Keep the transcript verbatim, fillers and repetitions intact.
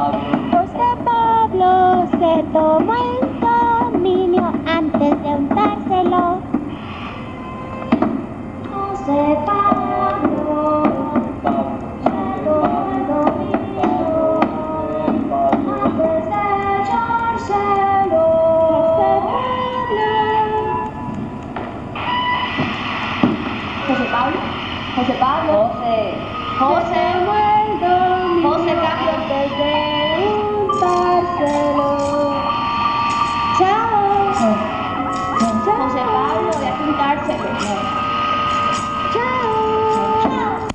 José Pablo se tomó el dominio antes de untárselo. José Pablo se tomó el dominio antes de echárselo. José Pablo. José Pablo. José Pablo. José. José